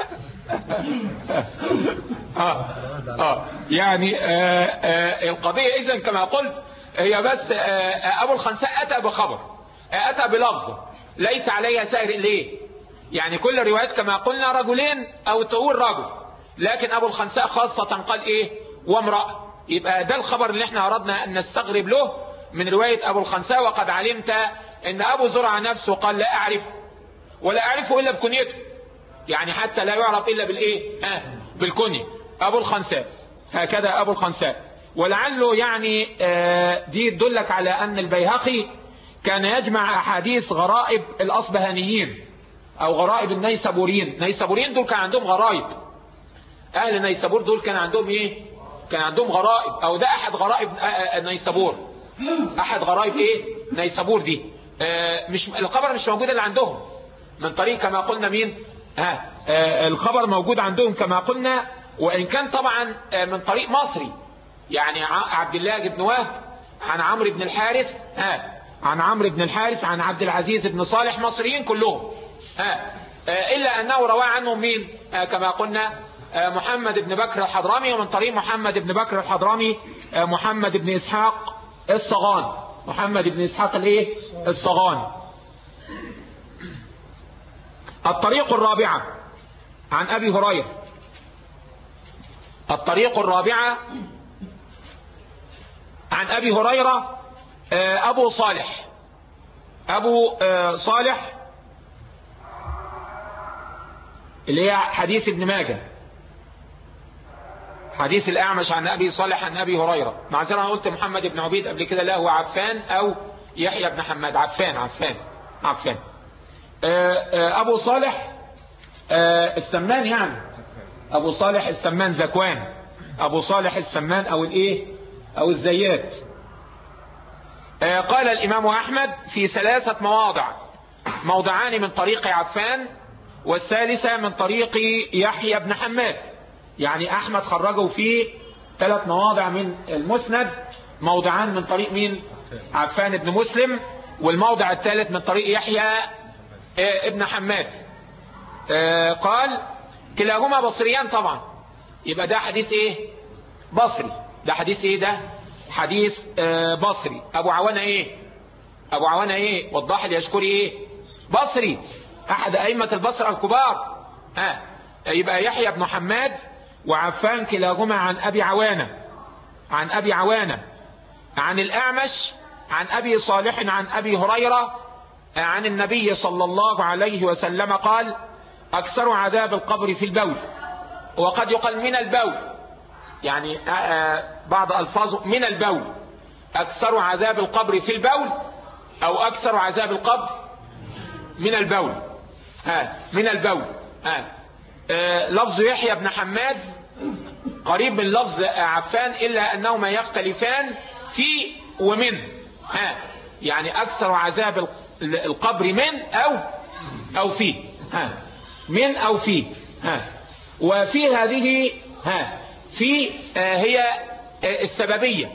يعني القضية إذن كما قلت هي بس أبو الخنساء أتى بخبر، أتى بلفظة ليس عليها سائر ليه. يعني كل الروايات كما قلنا رجلين أو تقول رجل، لكن أبو الخنساء خاصة قال إيه؟ وامرأة. يبقى ده الخبر اللي احنا أردنا أن نستغرب له من رواية أبو الخنساء. وقد علمت أن أبو زرع نفسه قال لا أعرف ولا أعرفه إلا بكنيته، يعني حتى لا يعرف إلا بالإيه؟ بالكنية أبو الخنساء، هكذا أبو الخنساء. ولعله يعني دي تدلك على أن البيهقي كان يجمع أحاديث غرائب الأصبهانيين، أو غرائب النيسابوريين. نيسابوريين دول كان عندهم غرائب، أهل نيسابور دول كان عندهم إيه؟ كان عندهم غرائب، أو ده أحد غرائب نيسابور، أحد غرائب إيه؟ نيسابور دي. مش الخبر مش موجود اللي عندهم من طريق كما قلنا مين؟ الخبر موجود عندهم كما قلنا، وإن كان طبعا من طريق مصري، يعني عبد الله بن وهب عن عمرو بن الحارث، عن عمرو بن الحارث عن عبد العزيز بن صالح، مصريين كلهم، إلا أنه روى عنهم مين؟ كما قلنا محمد بن بكر الحضرمي، ومن طريق محمد بن بكر الحضرمي محمد بن إسحاق الصغان، محمد بن إسحاق الايه؟ الصغان. الطريق الرابعة عن أبي هريرة، الطريق الرابعة عن أبي هريرة أبو صالح، أبو صالح اللي هي حديث ابن ماجه، حديث الأعمش عن أبي صالح عن أبي هريرة. معذرة أنا قلت محمد بن عبيد قبل كده، لا هو عفان أو يحيى بن حماد، عفان. أبو صالح السمان، يعني أبو صالح السمان ذكوان، أبو صالح السمان أو الإيه أو الزيات. قال الإمام أحمد في 3 مواضع، موضعان من طريق عفان والثالثة من طريق يحيى بن حماد. يعني أحمد خرجوا في 3 مواضع من المسند، موضعان من طريق مين؟ عفان بن مسلم، والموضع الثالث من طريق يحيى ابن حماد. قال كلاهما بصريان طبعا، يبقى ده حديث ايه؟ بصري. ده حديث ايه؟ ده حديث بصري. ابو عوانة ايه؟ ابو عوانة ايه؟ وضاح اليشكري ايه؟ بصري، احد ائمة البصرة الكبار. يبقى يحيى بن حماد وعفان كلاهما عن ابي عوانة، عن ابي عوانة عن الاعمش عن ابي صالح عن ابي هريرة عن النبي صلى الله عليه وسلم قال اكثر عذاب القبر في البول، وقد يقال من البول، يعني بعض الفاظه من البول، اكثر عذاب القبر في البول او اكثر عذاب القبر من البول، من البول. لفظ يحيى بن حماد قريب من لفظ عفان، الا انهما يختلفان في ومن، يعني اكثر عذاب القبر من او في، من او في. وفي هذه في هي السببية،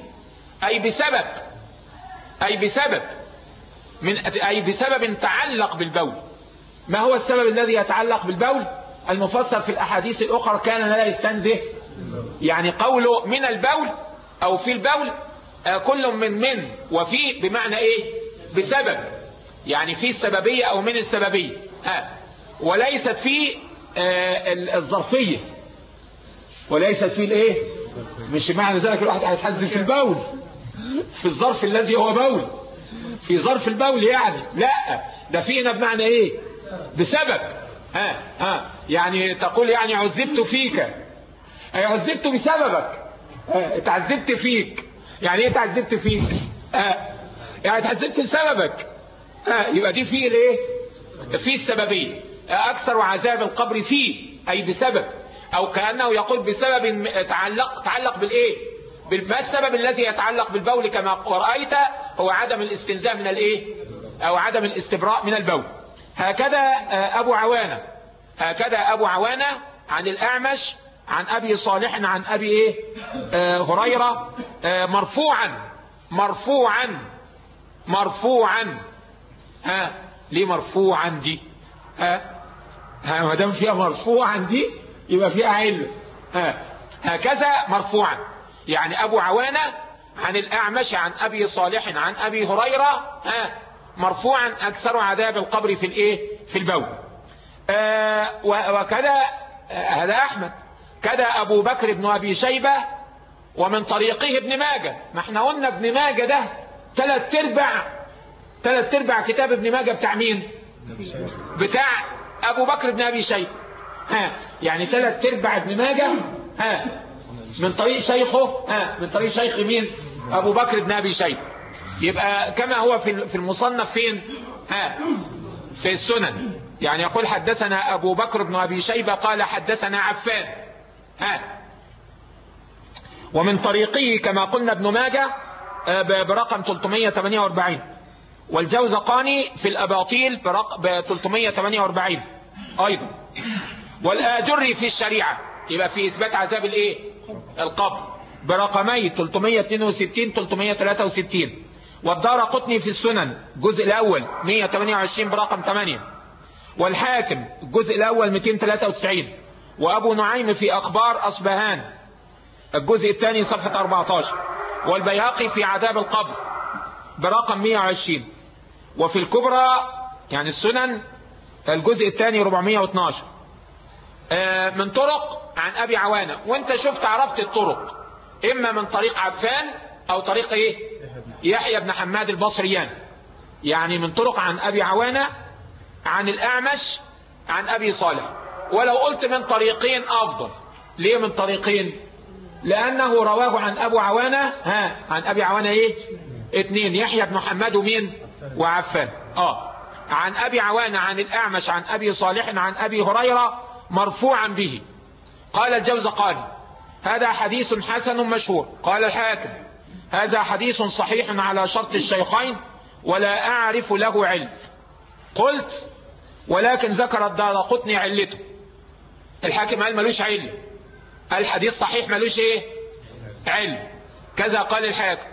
أي بسبب تعلق بالبول. ما هو السبب الذي يتعلق بالبول؟ المفسر في الأحاديث الأخرى كان لا يستنزه، يعني قوله من البول أو في البول كل من وفي بمعنى إيه؟ بسبب، يعني في السببية أو من السببية، وليست في الظرفية، وليست في الايه؟ مش معنى ذلك الواحد هيتحزن في البول في الظرف الذي هو بول، في ظرف البول، يعني لا، ده فينا بمعنى ايه؟ بسبب. يعني تقول يعني عذبت فيك، اي عذبت بسببك، اتعذبت فيك. يعني ايه اتعذبت فيك؟ يعني اتعذبت بسببك. يبقى دي فيه الايه؟ في السببية. اكثر عذاب القبر فيه اي بسبب، او كأنه يقول بسبب تعلق بالايه؟ ما السبب الذي يتعلق بالبول؟ كما رأيت هو عدم الاستنزاء من الايه؟ او عدم الاستبراء من البول. هكذا ابو عوانة عن الاعمش عن ابي صالح عن ابي ايه؟ هريرة مرفوعا. ليه مرفوعا دي؟ ما دام فيها مرفوعا دي يبقى فيها علم. هكذا مرفوعا، يعني ابو عوانة عن الاعمش عن ابي صالح عن ابي هريرة مرفوعا اكثر عذاب القبر في الايه؟ في البول. وكذا هذا احمد، كذا ابو بكر بن ابي شيبة، ومن طريقه ابن ماجه. ما احنا قلنا ابن ماجه ده 3/4 كتاب ابن ماجه بتاع مين؟ بتاع ابو بكر بن ابي شيبة. يعني 3/4 ابن ماجه من طريق شيخه، من طريق شيخ مين؟ ابو بكر بن ابي شيبة. يبقى كما هو في المصنف فين؟ في السنن. يعني يقول حدثنا أبو بكر بن أبي شيبة قال حدثنا عفان. ومن طريقه كما قلنا ابن ماجه برقم 348، والجوزقاني في الأباطيل ب 348 أيضا، والآجري في الشريعة يبقى في إثبات عذاب القبر برقمي 362 363، والدارقطني في السنن الجزء الأول 128 برقم 8، والحاكم الجزء الأول 293، وأبو نعيم في أخبار أصبهان الجزء الثاني صفحة 14، والبيهقي في عذاب القبر برقم 120، وفي الكبرى يعني السنن الجزء الثاني 412 من طرق عن أبي عوانة. وانت شفت عرفت الطرق، إما من طريق عفان أو طريق يحيى بن حماد البصريان، يعني من طرق عن أبي عوانة عن الأعمش عن أبي صالح. ولو قلت من طريقين أفضل. ليه من طريقين؟ لأنه رواه عن أبو عوانة عن أبي عوانة اثنين، يحيى بن حماد ومين وعفان. عن أبي عوانة عن الأعمش عن أبي صالح عن أبي هريرة مرفوعا به. قال الجوزقاني هذا حديث حسن مشهور. قال الحاكم هذا حديث صحيح على شرط الشيخين ولا أعرف له علم. قلت ولكن ذكر الدارقطني علته. الحاكم قال ملوش علم، الحديث صحيح ملوش علم، كذا قال الحاكم.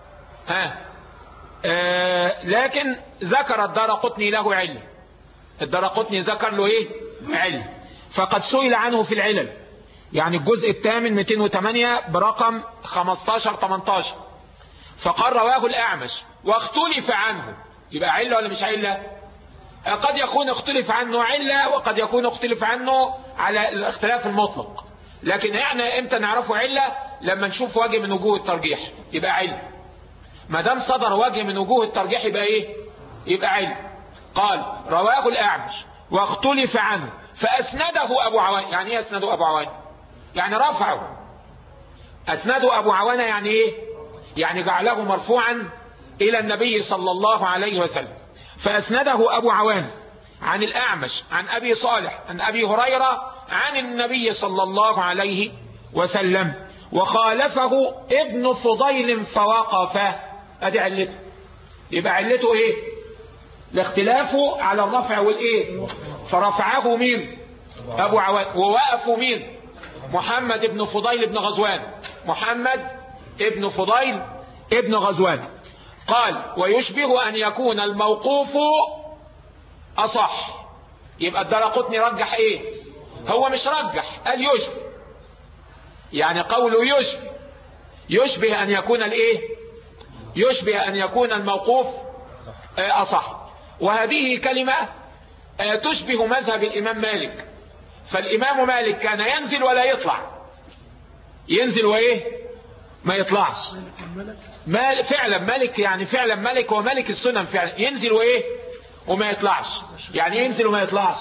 لكن ذكر الدارقطني له علم، الدارقطني ذكر له علم، فقد سئل عنه في العلل، يعني الجزء الثامن 208 برقم 15-18، فقال رواه الأعمش واختلف عنه. يبقى علة ولا مش علة؟ قد يكون اختلف عنه علة، وقد يكون اختلف عنه على الاختلاف المطلق، لكن يعني امتى نعرفه علة؟ لما نشوف وجه من وجوه الترجيح يبقى علة. ما دام صدر وجه من وجوه الترجيح يبقى يبقى علة. قال رواه الأعمش واختلف عنه فأسنده أبو عوانة. يعني ايه أسنده أبو عوانة؟ يعني رفعه. أسنده أبو عوانة يعني يعني جعله مرفوعا إلى النبي صلى الله عليه وسلم. فأسنده أبو عوانة عن الأعمش عن أبي صالح عن أبي هريرة عن النبي صلى الله عليه وسلم، وخالفه ابن فضيل فوقفه. ادي علته. يبقى علته لاختلافه على الرفع فرفعه مين؟ أبو عوانة. ووقفوا مين؟ محمد بن فضيل بن غزوان. محمد بن فضيل ابن غزوان. قال ويشبه أن يكون الموقوف أصح. يبقى الدارقطني رجح هو مش رجح، قال يشبه، يعني قوله يشبه أن يكون يشبه أن يكون الموقوف أصح. وهذه كلمة تشبه مذهب الإمام مالك. فالإمام مالك كان ينزل ولا يطلع، ينزل ما يطلعش. فعلا مالك، يعني فعلا مالك هو مالك السنن، فعلا ينزل وما يطلعش. يعني ينزل وما يطلعش،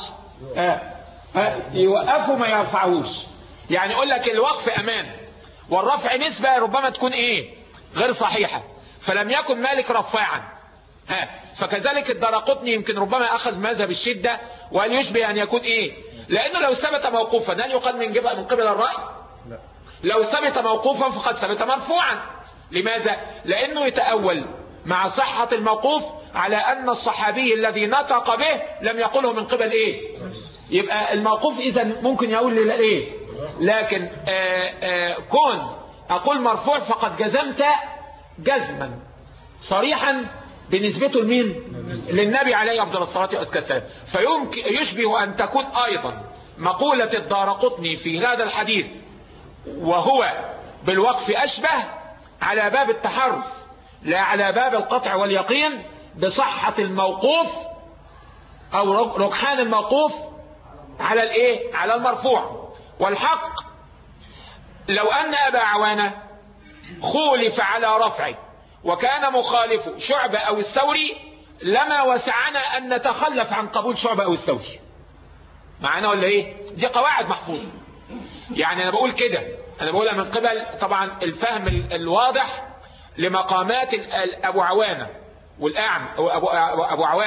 يوقفه ما يرفعوش. يعني يقول لك الوقف أمان، والرفع نسبة ربما تكون غير صحيحة، فلم يكن مالك رفاعا. فكذلك الدارقطني يمكن ربما أخذ مذهب الشدة، وقال يشبه أن يكون لأنه لو ثبت موقوفا هل يقال من قبل الرأي؟ لا. لو ثبت موقوفا فقد ثبت مرفوعا. لماذا؟ لأنه يتأول مع صحة الموقوف على أن الصحابي الذي نطق به لم يقله من قبل يبقى الموقوف إذا ممكن يقول لكن كون أقول مرفوع فقد جزمت جزما صريحا بنسبته لمين؟ للنبي عليه أفضل الصلاة والسلام. فيمكن يشبه أن تكون أيضا مقولة الدارقطني في هذا الحديث وهو بالوقف أشبه على باب التحرز لا على باب القطع واليقين بصحة الموقوف أو رجحان الموقوف على على المرفوع. والحق لو أن أبا عوانة خولف على رفعه وكان مخالف شعبة أو الثوري لما وسعنا أن نتخلف عن قبول شعبة أو الثوري. معنا ولا دي قواعد محفوظة. يعني أنا بقول كده، أنا بقولها من قبل طبعا الفهم الواضح لمقامات أبو عوانة والأعم أبو عوانة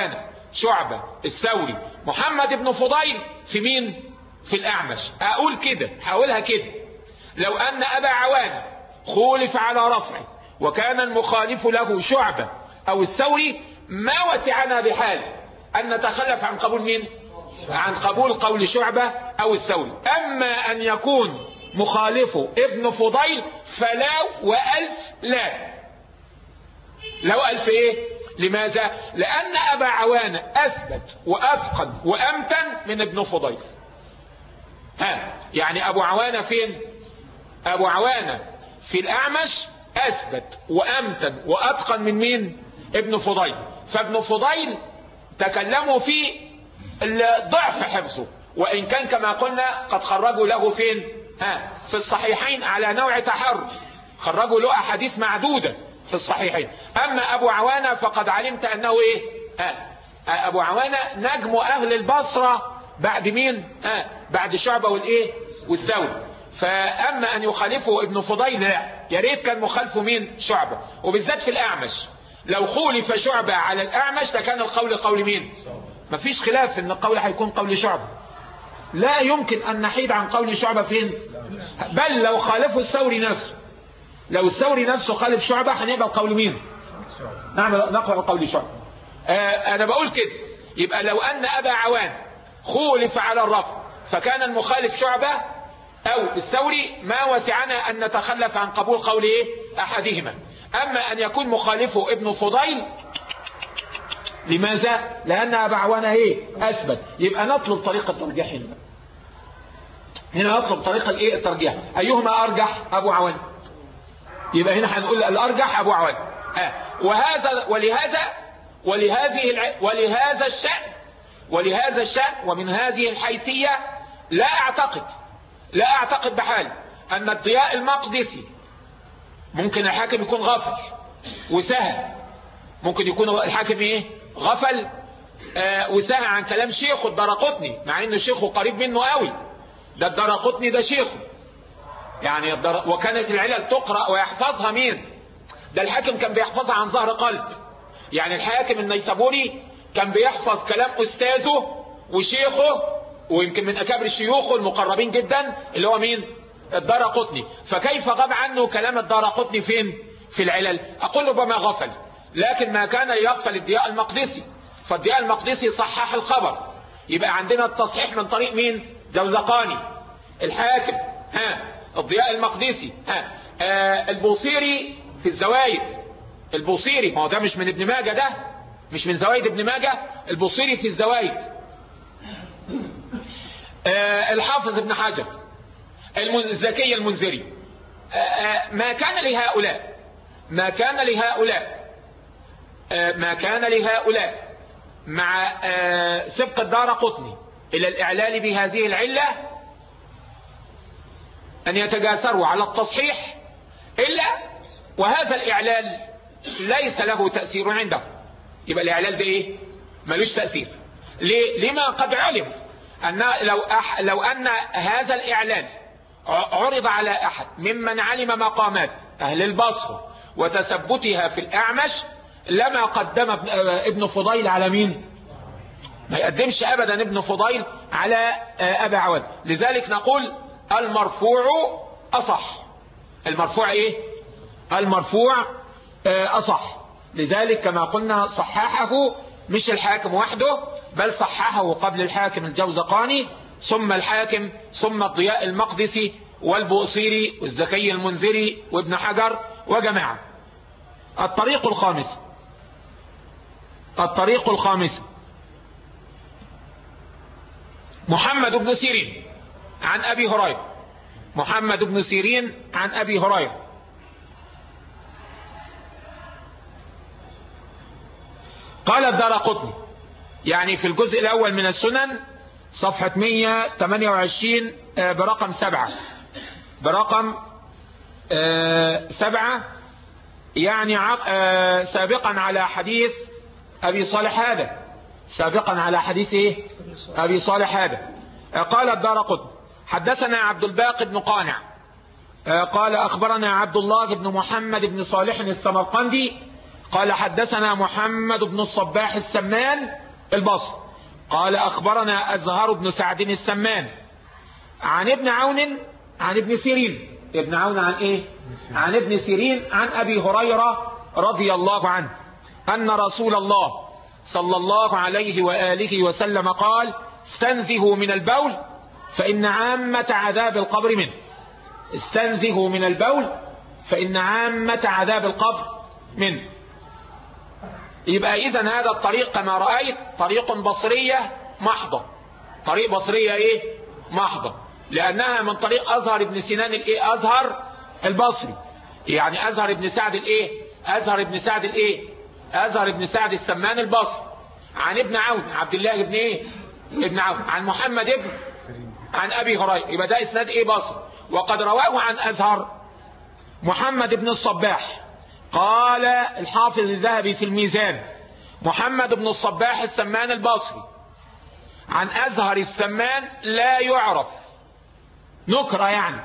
شعبة، الثوري، محمد بن فضيل في مين؟ في الأعمش. أقول كده، هقولها كده: لو أن أبا عوانة خولف على رفعه وكان المخالف له شعبة أو الثوري، ما وسعنا بحال أن نتخلف عن قبول مين؟ عن قبول قول شعبة أو الثوري. أما أن يكون مخالفه ابن فضيل فلا وألف لا. لو ألف إيه؟ لماذا؟ لأن أبا عوانة أثبت وأتقن وأمتن من ابن فضيل. يعني أبو عوانة فين؟ أبو عوانة في الأعمش أثبت وأمتن وأتقن من مين؟ ابن فضيل. فابن فضيل تكلموا في ضعف حفظه، وإن كان كما قلنا قد خرجوا له فين؟ في الصحيحين على نوع تحرر، خرجوا له أحاديث معدودة في الصحيحين. أما أبو عوانة فقد علمت أنه إيه؟ أبو عوانة نجم أهل البصرة بعد مين؟ بعد شعبة والإيه؟ والثوري. فأما أن يخالفه ابن فضيل لا، يا ريت كان مخالفه مين؟ شعبة، وبالذات في الأعمش. لو خولف شعبة على الأعمش لكان القول قول مين؟ مفيش خلاف ان القول هيكون قول شعبة، لا يمكن ان نحيد عن قول شعبة فين؟ بل لو خالفه الثوري نفسه، لو الثوري نفسه خالف شعبة هنبقى قول مين؟ نقرأ قول شعبة. انا بقول كده، يبقى لو ان ابا عوان خولف على الرفع فكان المخالف شعبة او الثوري، ما وسعنا ان نتخلف عن قبول قول ايه؟ احدهما. اما ان يكون مخالفه ابن فضيل، لماذا؟ لأن أبا عوانة إيه؟ أثبت. يبقى نطلب طريقة الترجيح هنا نطلب طريقة الإيه؟ الترجيح. أيهما أرجح؟ أبو عوانة. يبقى هنا هنقول الأرجح أبو عوانة. وهذا ولهذا الشأن ومن هذه الحيثية لا أعتقد بحال أن الضياء المقدسي ممكن الحاكم يكون غافل وسهل، ممكن يكون الحاكم إيه؟ غفل وسهى عن كلام شيخه الدارقطني، مع انه شيخه قريب منه قوي. ده الدارقطني ده شيخه يعني وكانت العلل تقرأ ويحفظها مين؟ ده الحاكم كان بيحفظها عن ظهر قلب. يعني الحاكم النيسابوري كان بيحفظ كلام أستاذه وشيخه، ويمكن من أكابر شيوخه المقربين جدا اللي هو مين؟ الدارقطني. فكيف غاب عنه كلام الدارقطني فين؟ في العلل. أقول ربما غفل، لكن ما كان يغفل الضياء المقدسي، فالضياء المقدسي صحح الخبر. يبقى عندنا التصحيح من طريق مين؟ جوزقاني الحاكم، الضياء المقدسي، البوصيري في الزوايد. البوصيري ما هو ده مش من ابن ماجه، ده مش من زوايد ابن ماجه، البوصيري في الزوايد. الحافظ ابن حجر، الزكي المنذري. ما كان لهؤلاء مع سبق الدارقطني إلى الإعلال بهذه العلة أن يتجاسروا على التصحيح، إلا وهذا الإعلال ليس له تأثير عنده. يبقى الإعلال ده إيه؟ ملوش تأثير. ليه؟ لما قد علم أن لو أن هذا الإعلال عرض على أحد ممن علم مقامات أهل البصرة وتثبتها في الأعمش لما قدم ابن فضيل على مين؟ ما يقدمش أبدا ابن فضيل على أبا عوان. لذلك نقول المرفوع أصح. المرفوع إيه؟ المرفوع أصح. لذلك كما قلنا صححه مش الحاكم وحده، بل صححه قبل الحاكم الجوزقاني، ثم الحاكم، ثم الضياء المقدسي والبوصيري والزكي المنذري وابن حجر وجماعة. الطريق الخامس محمد بن سيرين عن أبي هريرة. محمد بن سيرين عن أبي هريرة قال الدارقطني، يعني في الجزء الأول من السنن صفحة 128 برقم 7 يعني سابقا على حديث أبي صالح هذا، سابقا على حديث إيه؟ أبي صالح هذا. قال الدارقطني حدثنا عبد الباقي بن قانع قال أخبرنا عبد الله بن محمد بن صالح السمرقندي قال حدثنا محمد بن الصباح السمان البصري. قال أخبرنا أزهر بن سعد السمان عن ابن عون عن ابن سيرين. ابن عون عن ايه؟ عن ابن سيرين عن أبي هريرة رضي الله عنه أن رسول الله صلى الله عليه وآله وسلم قال: استنزهوا من البول فإن عامة عذاب القبر منه. استنزهوا من البول فإن عامة عذاب القبر منه. يبقى إذن هذا الطريق كما رأيت طريق بصرية محضة. طريق بصرية ايه؟ محضة، لأنها من طريق أزهر بن سنان الايه؟ أزهر البصري. يعني أزهر بن سعد الايه؟ أزهر بن سعد الايه؟ أزهر بن سعد السمان البصري. عن ابن عون عبد الله بن ايه؟ ابن عون. عن محمد ابن عن أبي هريرة. يبقى ده إسناد ايه؟ بصري. وقد رواه عن أزهر محمد بن الصباح. قال الحافظ الذهبي في الميزان: محمد بن الصباح السمان البصري عن أزهر السمان لا يعرف، نكرة يعني.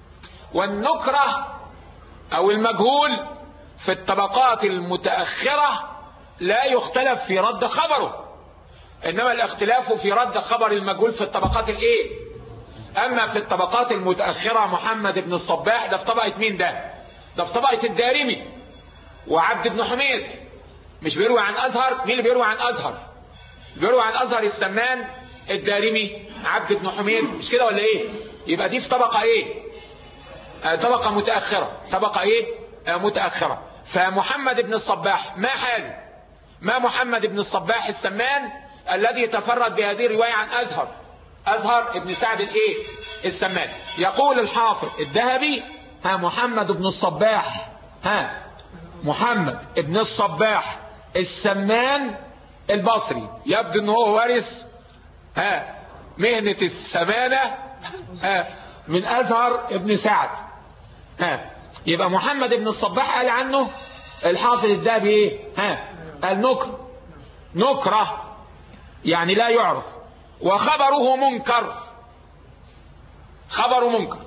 والنكرة أو المجهول في الطبقات المتأخرة لا يختلف في رد خبره، إنما الاختلاف في رد خبر المجهول في الطبقات الايه؟ أما في الطبقات المتأخرة محمد بن الصباح ده في طبقة مين؟ ده في طبقة الدارمي وعبد بن حميد. مش بيروي عن أزهر. مين اللي بيروي عن أزهر؟ بيروي عن أزهر السمان الدارمي عبد بن حميد، مش كده ولا ايه؟ يبقى دي في طبقة ايه؟ طبقة متأخرة. طبقة ايه؟ متأخرة. فمحمد بن الصباح ما حاله؟ ما محمد بن الصباح السمان الذي تفرد بهذه الرواية عن أزهر ابن سعد الايه؟ السمان. يقول الحافظ الذهبي: محمد بن الصباح محمد بن الصباح السمان البصري. يبدو ان هو وارث مهنة السمانة من أزهر ابن سعد. يبقى محمد بن الصباح قال عنه الحافظ الذهبي ايه؟ نكرة يعني لا يعرف. وخبره منكر. خبره منكر.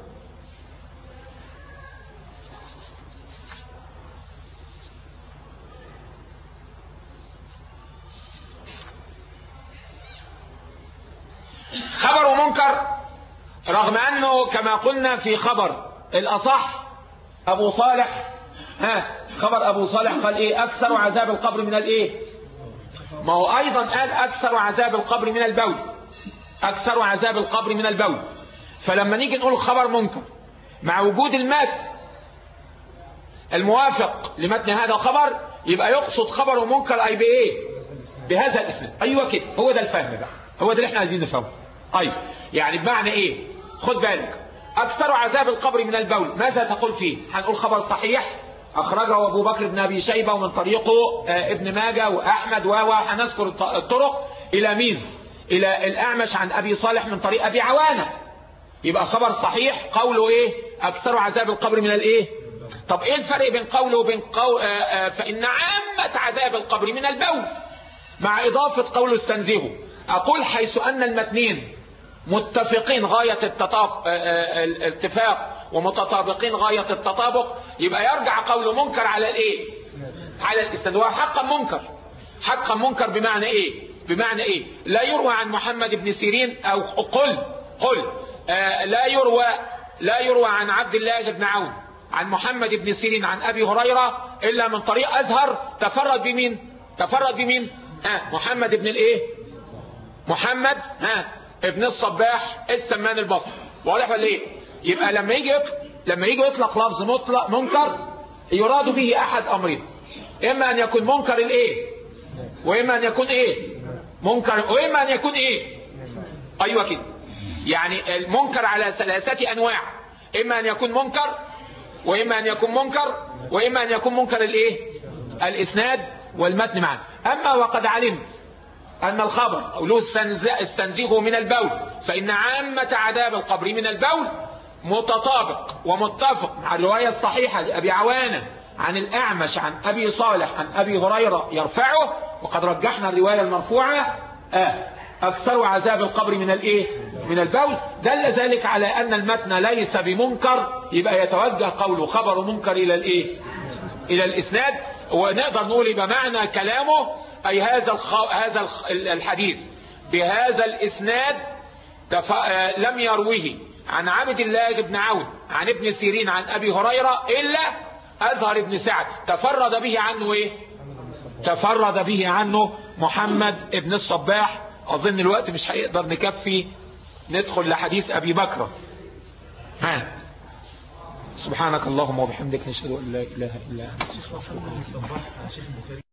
خبره منكر رغم أنه كما قلنا في خبر الأصح أبو صالح خبر أبو صالح قال إيه؟ أكثر عذاب القبر من الإيه؟ ما هو أيضا قال أكثر عذاب القبر من البول. أكثر عذاب القبر من البول. فلما نيجي نقول خبر منكر مع وجود المتن الموافق لمتن هذا الخبر، يبقى يقصد خبر منكر أي بإيه؟ بهذا الاسم. أيوة كده، هو ده الفهم بقى، هو ده اللي احنا عايزين نفهمه. أيوة، يعني بمعنى إيه؟ خد بالك، أكثر عذاب القبر من البول، ماذا تقول فيه؟ هنقول خبر صحيح أخرجه أبو بكر بن أبي شيبة ومن طريقه ابن ماجه وأحمد وهنذكر الطرق إلى مين؟ إلى الأعمش عن أبي صالح من طريق أبي عوانة. يبقى خبر صحيح قوله إيه؟ أكثر عذاب القبر من الإيه؟ طب إيه الفرق بين قوله وبين فإن عامة عذاب القبر من البول مع إضافة قوله استنزهوا؟ أقول حيث أن المتنين متفقين غاية الاتفاق ومتطابقين غاية التطابق، يبقى يرجع قوله منكر على الايه؟ على الاسناد. وحقا منكر. حقا منكر بمعنى ايه؟ بمعنى ايه؟ لا يروى عن محمد بن سيرين او قل لا يروى عن عبد الله بن عون عن محمد بن سيرين عن ابي هريرة الا من طريق ازهر تفرد بمين؟ محمد بن الايه؟ محمد ابن الصباح السمان البصري. واضح ولا ايه؟ يبقى لما يجي يطلق لفظ مطلق منكر يراد به احد امرين: اما ان يكون منكر الايه، واما ان يكون ايه؟ منكر، واما ان يكون ايه؟ ايوه كده. يعني المنكر على ثلاثه انواع: اما ان يكون منكر، واما ان يكون منكر، واما ان يكون منكر الايه؟ الاسناد والمتن معا. اما وقد علمت أن الخبر قوله استنزهوا من البول فإن عامة عذاب القبر من البول متطابق ومتفق مع الرواية الصحيحة لأبي عوانة عن الأعمش عن أبي صالح عن أبي هريرة يرفعه، وقد رجحنا الرواية المرفوعة أكثر عذاب القبر من الإيه؟ من البول. دل ذلك على أن المتن ليس بمنكر، يبقى يتوجه قوله خبر منكر إلى الإيه؟ إلى الإسناد. ونقدر نقول يبقى معنى كلامه أي هذا الحديث بهذا الإسناد لم يروه عن عبد الله بن عون عن ابن سيرين عن أبي هريرة إلا أزهر بن سعد. تفرد به عنه إيه؟ تفرد به عنه محمد ابن الصباح. أظن الوقت مش هيقدر نكفي ندخل لحديث أبي بكر. سبحانك اللهم وبحمدك نشهد أن لا إله إلا أنت.